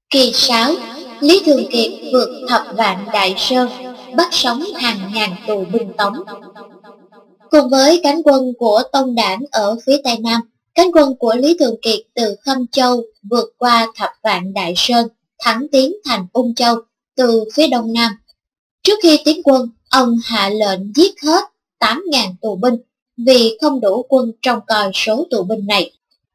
Kỳ 6, Lý Thường Kiệt vượt thập vạn Đại Sơn, bắt sống hàng ngàn tù binh Tống. Cùng với cánh quân của Tông Đảng ở phía Tây Nam, cánh quân của Lý Thường Kiệt từ Khâm Châu vượt qua thập vạn Đại Sơn, thẳng tiến thành Ung Châu từ phía Đông Nam. Trước khi tiến quân, ông hạ lệnh giết hết 8.000 tù binh vì không đủ quân trông coi số tù binh này.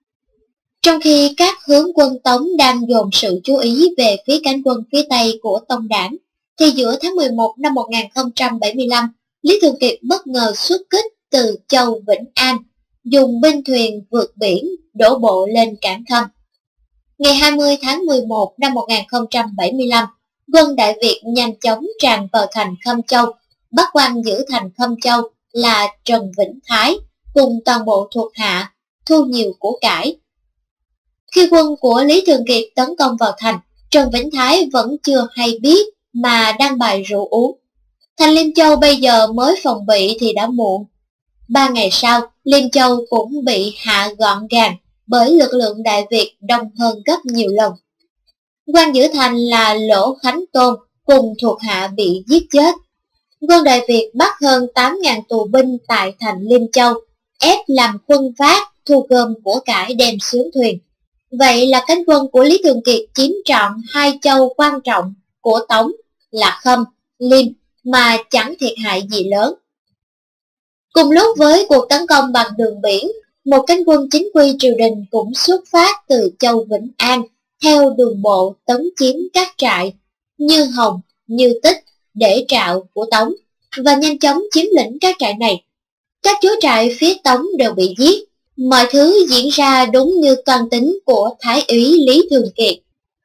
Trong khi các hướng quân Tống đang dồn sự chú ý về phía cánh quân phía Tây của Tông Đảng, thì giữa tháng 11 năm 1075, Lý Thường Kiệt bất ngờ xuất kích từ châu Vĩnh An, dùng binh thuyền vượt biển đổ bộ lên cảng Khâm. Ngày 20 tháng 11 năm 1075, quân Đại Việt nhanh chóng tràn vào thành Khâm Châu, bắt quan giữ thành Khâm Châu là Trần Vĩnh Thái cùng toàn bộ thuộc hạ, thu nhiều của cải. Khi quân của Lý Thường Kiệt tấn công vào thành, Trần Vĩnh Thái vẫn chưa hay biết mà đang bày rượu uống. Thành Liêm Châu bây giờ mới phòng bị thì đã muộn. 3 ngày sau, Liêm Châu cũng bị hạ gọn gàng bởi lực lượng Đại Việt đông hơn gấp nhiều lần. Quan giữ thành là Lỗ Khánh Tôn cùng thuộc hạ bị giết chết. Quân Đại Việt bắt hơn 8.000 tù binh tại thành Liêm Châu, ép làm khuân vác, thu gom của cải đem xuống thuyền. Vậy là cánh quân của Lý Thường Kiệt chiếm trọn 2 châu quan trọng của Tống là Khâm, Liêm mà chẳng thiệt hại gì lớn. Cùng lúc với cuộc tấn công bằng đường biển, một cánh quân chính quy triều đình cũng xuất phát từ châu Vĩnh An theo đường bộ tấn chiếm các trại Như Hồng, Như Tích, Để Trạo của Tống và nhanh chóng chiếm lĩnh các trại này. Các chúa trại phía Tống đều bị giết. Mọi thứ diễn ra đúng như toan tính của Thái úy Lý Thường Kiệt.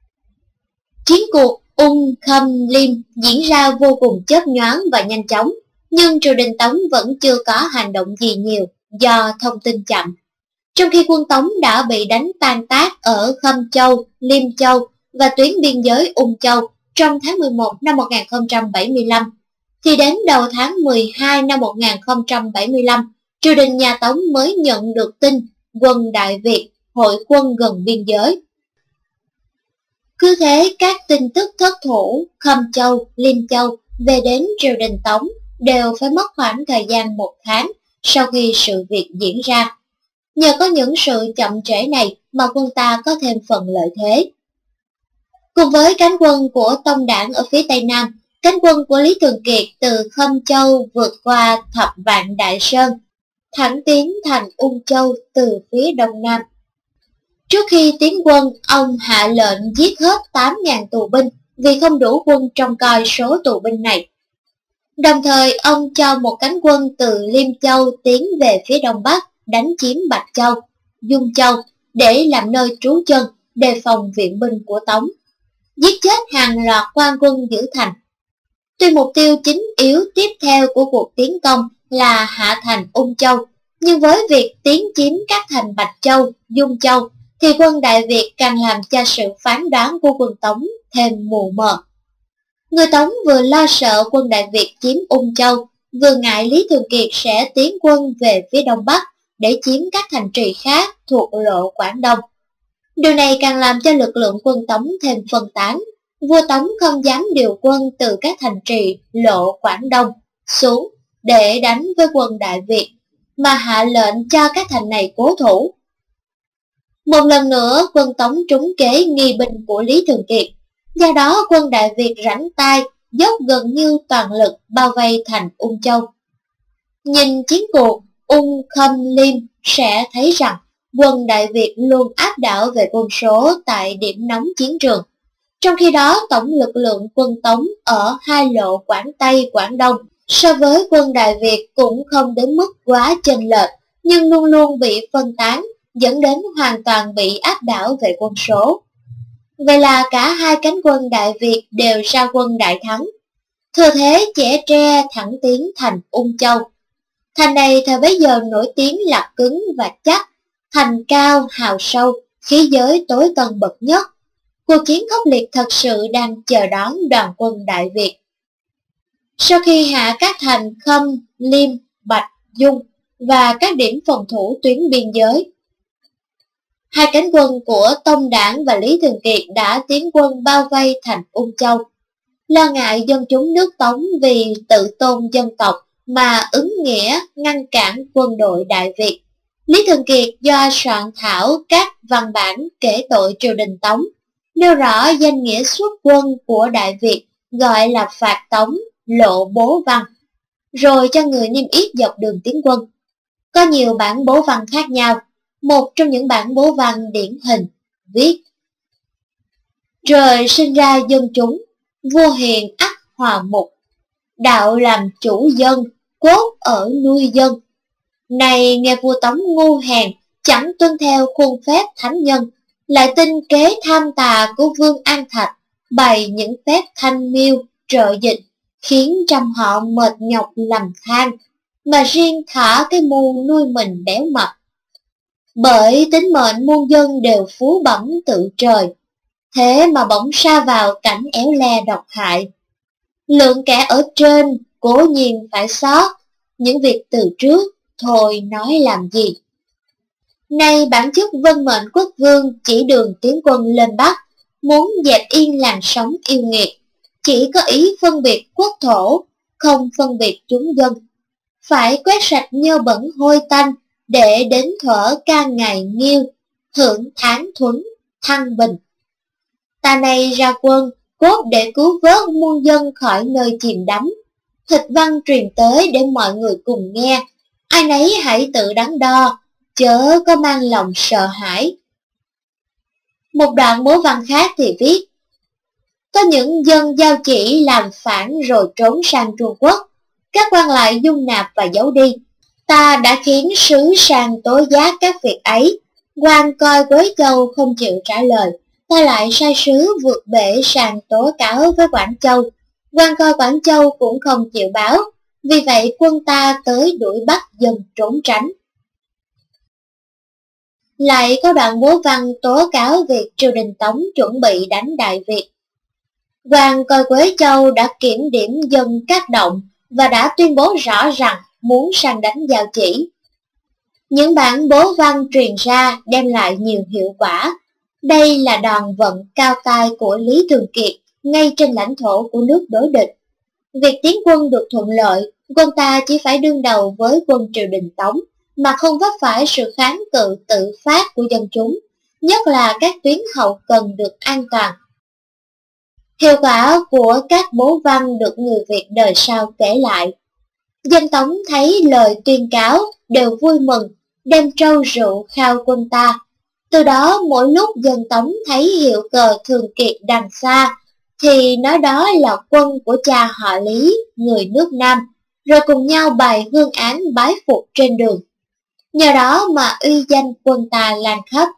Chiến cuộc Ung Khâm Liêm diễn ra vô cùng chớp nhoáng và nhanh chóng, nhưng triều đình Tống vẫn chưa có hành động gì nhiều do thông tin chậm. Trong khi quân Tống đã bị đánh tan tác ở Khâm Châu, Liêm Châu và tuyến biên giới Ung Châu trong tháng 11 năm 1075, thì đến đầu tháng 12 năm 1075, triều đình nhà Tống mới nhận được tin quân Đại Việt hội quân gần biên giới. Cứ thế các tin tức thất thủ Khâm Châu, Liêm Châu về đến triều đình Tống đều phải mất khoảng thời gian 1 tháng sau khi sự việc diễn ra. Nhờ có những sự chậm trễ này mà quân ta có thêm phần lợi thế. Cùng với cánh quân của Tông Đảng ở phía Tây Nam, cánh quân của Lý Thường Kiệt từ Khâm Châu vượt qua thập vạn Đại Sơn, thẳng tiến thành Ung Châu từ phía Đông Nam. Trước khi tiến quân, ông hạ lệnh giết hết 8.000 tù binh vì không đủ quân trông coi số tù binh này. Đồng thời, ông cho một cánh quân từ Liêm Châu tiến về phía Đông Bắc đánh chiếm Bạch Châu, Dung Châu để làm nơi trú chân, đề phòng viện binh của Tống, giết chết hàng loạt quan quân giữ thành. Tuy mục tiêu chính yếu tiếp theo của cuộc tiến công là hạ thành Ung Châu, nhưng với việc tiến chiếm các thành Bạch Châu, Dung Châu, thì quân Đại Việt càng làm cho sự phán đoán của quân Tống thêm mù mờ. Người Tống vừa lo sợ quân Đại Việt chiếm Ung Châu, vừa ngại Lý Thường Kiệt sẽ tiến quân về phía Đông Bắc để chiếm các thành trì khác thuộc lộ Quảng Đông. Điều này càng làm cho lực lượng quân Tống thêm phân tán. Vua Tống không dám điều quân từ các thành trì lộ Quảng Đông xuống để đánh với quân Đại Việt, mà hạ lệnh cho các thành này cố thủ. Một lần nữa, quân Tống trúng kế nghi binh của Lý Thường Kiệt. Do đó, quân Đại Việt rảnh tay, dốc gần như toàn lực bao vây thành Ung Châu. Nhìn chiến cuộc Ung Khâm Liêm sẽ thấy rằng quân Đại Việt luôn áp đảo về quân số tại điểm nóng chiến trường. Trong khi đó, tổng lực lượng quân Tống ở hai lộ Quảng Tây, Quảng Đông so với quân Đại Việt cũng không đến mức quá chênh lệch, nhưng luôn luôn bị phân tán, dẫn đến hoàn toàn bị áp đảo về quân số. Vậy là cả hai cánh quân Đại Việt đều ra quân đại thắng. Thừa thế chẻ tre thẳng tiến thành Ung Châu. Thành này thời bấy giờ nổi tiếng là cứng và chắc, thành cao hào sâu, khí giới tối tân bậc nhất. Cuộc chiến khốc liệt thật sự đang chờ đón đoàn quân Đại Việt. Sau khi hạ các thành Khâm, Liêm, Bạch, Dung và các điểm phòng thủ tuyến biên giới, Hai cánh quân của Tông Đảng và Lý Thường Kiệt đã tiến quân bao vây thành Ung Châu. Lo ngại dân chúng nước Tống vì tự tôn dân tộc mà ứng nghĩa ngăn cản quân đội Đại Việt, Lý Thường Kiệt do soạn thảo các văn bản kể tội triều đình Tống, nêu rõ danh nghĩa xuất quân của Đại Việt gọi là phạt Tống, lộ bố văn, rồi cho người niêm yết dọc đường tiến quân. Có nhiều bản bố văn khác nhau. Một trong những bản bố văn điển hình viết: trời sinh ra dân chúng, vua hiền ắt hòa mục, đạo làm chủ dân, cốt ở nuôi dân. Này nghe vua Tống ngu hèn, chẳng tuân theo khuôn phép thánh nhân, lại tin kế tham tà của vương An Thạch, bày những phép thanh miêu, trợ dịch, khiến trăm họ mệt nhọc lầm than, mà riêng thả cái mưu nuôi mình béo mập. Bởi tính mệnh muôn dân đều phú bẩm tự trời, thế mà bỗng sa vào cảnh éo le độc hại. Lượng kẻ ở trên cố nhiên phải xót, những việc từ trước thôi nói làm gì. Nay bản chức vân mệnh quốc vương chỉ đường tiến quân lên Bắc, muốn dẹp yên làn sóng yêu nghiệt, chỉ có ý phân biệt quốc thổ, không phân biệt chúng dân. Phải quét sạch nhơ bẩn hôi tanh, để đến thuở ca ngày nghiêu, hưởng tháng thuấn, thăng bình. Ta này ra quân, cốt để cứu vớt muôn dân khỏi nơi chìm đắm. Thịt văn truyền tới để mọi người cùng nghe, ai nấy hãy tự đắn đo, chớ có mang lòng sợ hãi. Một đoạn bố văn khác thì viết: có những dân giao chỉ làm phản rồi trốn sang Trung Quốc, các quan lại dung nạp và giấu đi. Ta đã khiến sứ sang tố giác các việc ấy, quan coi Quế Châu không chịu trả lời, ta lại sai sứ vượt bể sang tố cáo với Quảng Châu, quan coi Quảng Châu cũng không chịu báo, vì vậy quân ta tới đuổi bắt dân trốn tránh. Lại có đoạn bố văn tố cáo việc triều đình Tống chuẩn bị đánh Đại Việt. Quan coi Quế Châu đã kiểm điểm dân các động và đã tuyên bố rõ rằng muốn sang đánh Giao Chỉ. Những bản bố văn truyền ra đem lại nhiều hiệu quả. Đây là đòn vận cao tay của Lý Thường Kiệt ngay trên lãnh thổ của nước đối địch. Việc tiến quân được thuận lợi, quân ta chỉ phải đương đầu với quân triều đình Tống mà không vấp phải sự kháng cự tự phát của dân chúng, nhất là các tuyến hậu cần được an toàn. Hiệu quả của các bố văn được người Việt đời sau kể lại. Dân Tống thấy lời tuyên cáo đều vui mừng, đem trâu rượu khao quân ta. Từ đó mỗi lúc dân Tống thấy hiệu cờ Thường Kiệt đằng xa, thì nói đó là quân của cha họ Lý, người nước Nam, rồi cùng nhau bày hương án bái phục trên đường. Nhờ đó mà uy danh quân ta lan khắp.